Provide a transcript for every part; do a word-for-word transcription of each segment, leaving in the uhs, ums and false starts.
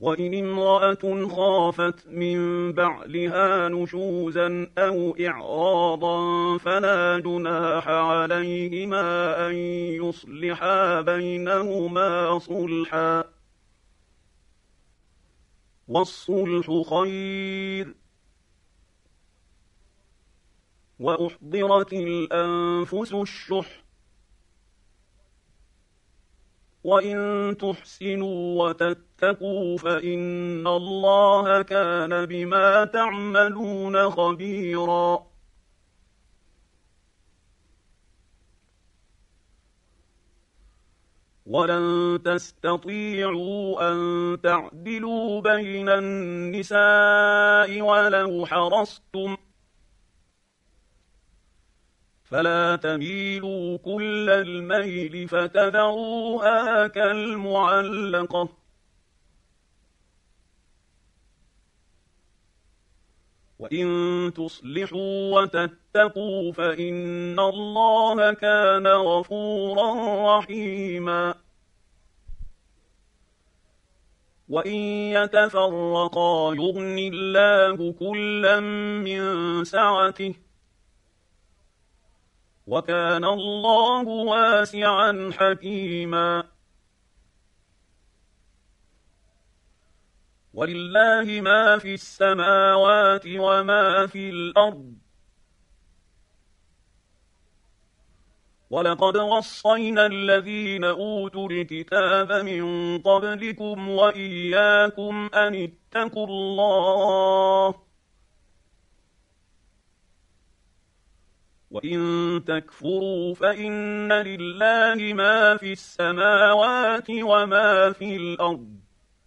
وإن امرأة خافت من بعلها نشوزا أو إعراضا فلا جناح عليهما أن يصلحا بينهما صلحا، والصلح خير. وأحضرت الأنفس الشح، وإن تحسنوا وتتقوا فإن الله كان بما تعملون خبيرا. ولن تستطيعوا أن تعدلوا بين النساء ولو حرصتم، فلا تميلوا كل الميل فتذروها كالمعلقة. وإن تصلحوا وتتقوا فإن الله كان غفورا رحيما. وإن يتفرقا يغن الله كلا من سعته، وكان الله واسعا حكيما. ولله ما في السماوات وما في الأرض، ولقد وصينا الذين أوتوا الكتاب من قبلكم وإياكم أن اتقوا الله، وإن تكفروا فإن لله ما في السماوات وما في الأرض،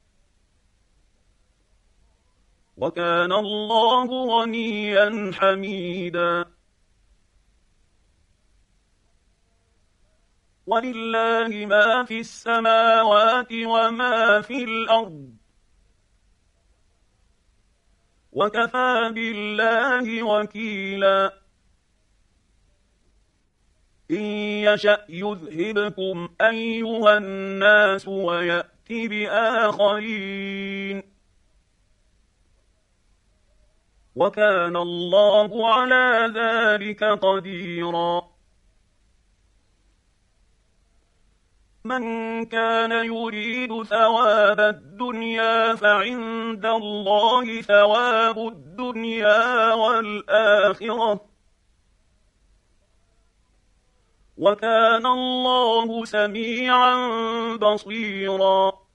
وكان الله غنيا حميدا. ولله ما في السماوات وما في الأرض، وكفى بالله وكيلا. إن يشأ يذهبكم أيها الناس ويأت بآخرين، وكان الله على ذلك قديرا. من كان يريد ثواب الدنيا فعند الله ثواب الدنيا والآخرة، وكان الله سميعا بصيرا.